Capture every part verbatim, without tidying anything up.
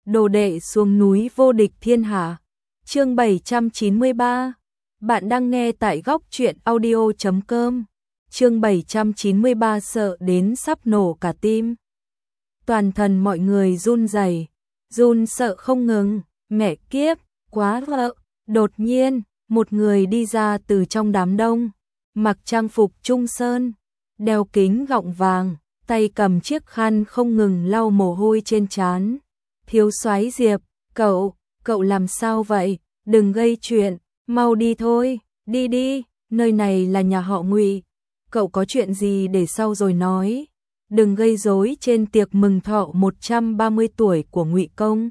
đồ đệ xuống núi vô địch thiên hạ. Chương bảy trăm chín mươi ba. Bạn đang nghe tại góc truyện audio chấm com. Chương bảy trăm chín mươi ba sợ đến sắp nổ cả tim. Toàn thân mọi người run rẩy, run sợ không ngừng, mẹ kiếp, quá sợ. Đột nhiên, một người đi ra từ trong đám đông, mặc trang phục trung sơn, đeo kính gọng vàng, tay cầm chiếc khăn không ngừng lau mồ hôi trên trán. Thiếu soái Diệp, cậu, cậu làm sao vậy? Đừng gây chuyện, mau đi thôi, đi đi, nơi này là nhà họ Ngụy. Cậu có chuyện gì để sau rồi nói, đừng gây rối trên tiệc mừng thọ một trăm ba mươi tuổi của Ngụy công.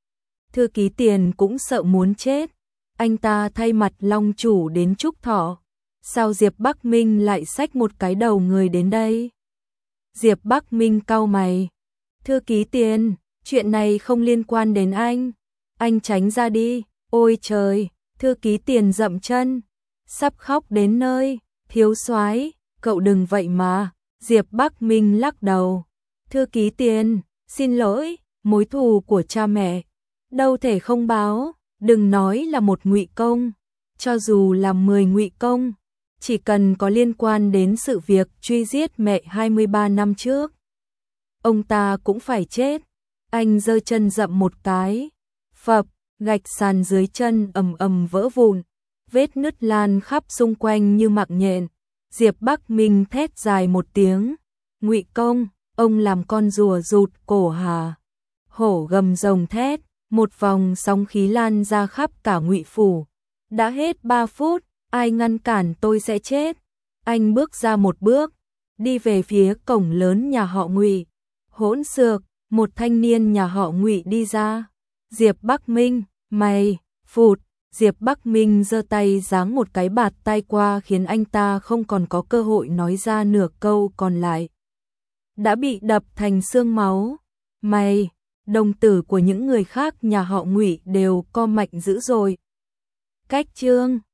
Thư ký Tiền cũng sợ muốn chết, anh ta thay mặt Long chủ đến chúc thọ. Sao Diệp Bắc Minh lại xách một cái đầu người đến đây? Diệp Bắc Minh cau mày. Thư ký Tiền, chuyện này không liên quan đến anh. Anh tránh ra đi. Ôi trời, thư ký Tiền dậm chân, sắp khóc đến nơi. Thiếu soái, cậu đừng vậy mà. Diệp Bắc Minh lắc đầu. Thư ký Tiền, xin lỗi, mối thù của cha mẹ đâu thể không báo. Đừng nói là một Ngụy công, cho dù là mười Ngụy công, chỉ cần có liên quan đến sự việc truy giết mẹ hai mươi ba năm trước, ông ta cũng phải chết. Anh giơ chân dậm một cái, phập, gạch sàn dưới chân ầm ầm vỡ vụn, vết nứt lan khắp xung quanh như mạng nhện. Diệp Bắc Minh thét dài một tiếng, Ngụy công, ông làm con rùa rụt cổ hả? Hổ gầm rồng thét, một vòng sóng khí lan ra khắp cả Ngụy phủ. Đã hết ba phút, ai ngăn cản tôi sẽ chết. Anh bước ra một bước, đi về phía cổng lớn nhà họ Ngụy. Hỗn xược, một thanh niên nhà họ Ngụy đi ra. Diệp Bắc Minh, mày, phụt. Diệp Bắc Minh giơ tay giáng một cái bạt tay qua khiến anh ta không còn có cơ hội nói ra nửa câu còn lại. Đã bị đập thành xương máu. Mày, đồng tử của những người khác nhà họ Ngụy đều co mạnh dữ rồi. Cách chương